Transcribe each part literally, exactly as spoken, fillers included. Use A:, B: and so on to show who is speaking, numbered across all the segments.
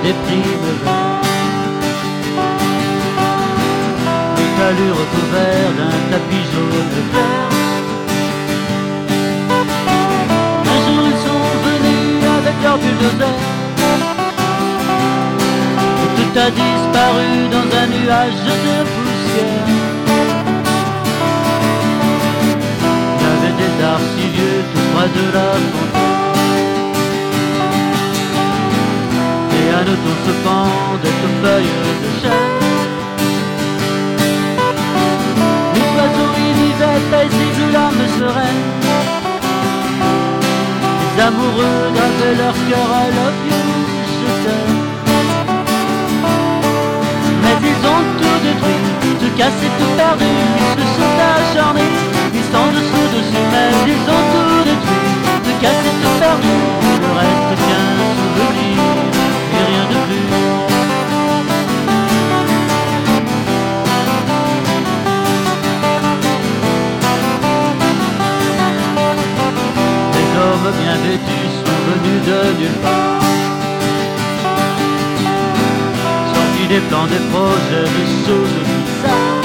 A: des primes vertes. Les talus recouverts d'un tapis jaune et vert. Un jour ils sont venus avec leur bulldozer. Et tout a disparu dans un nuage de poussière. Il y avait des arbres si vieux tout près de la fontaine. Et un automne se pendait aux feuilles de chêne. Les oiseaux y vivaient paisibles l'âme sereine. Les amoureux gravaient leur cœur à l'opium, je t'aime. Mais ils ont tout détruit, tout cassé, tout perdu. Ils se sont acharnés, ils sont dessous dessus. Mais ils ont tout détruit, tout cassé, tout perdu. Il ne reste qu'un souvenir et rien de plus. Les hommes bien vêtus sont venus de nulle part, sortis des plans, des projets, des choses bizarres.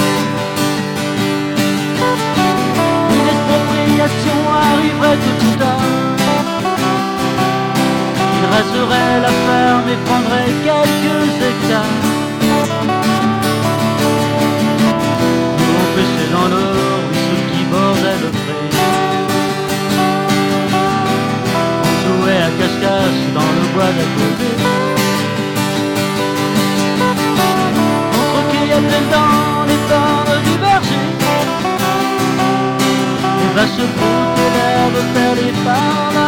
A: Une expropriation arriverait tout ou tard. Ils raseraient la ferme et prendraient quelques hectares. Nous on pêchait dans le ruisseau qui bordait le pré. À cache-cache dans le bois d'à côté. On croquait dans les bornes du berger. Les vaches broutaient l'herbe perlée par la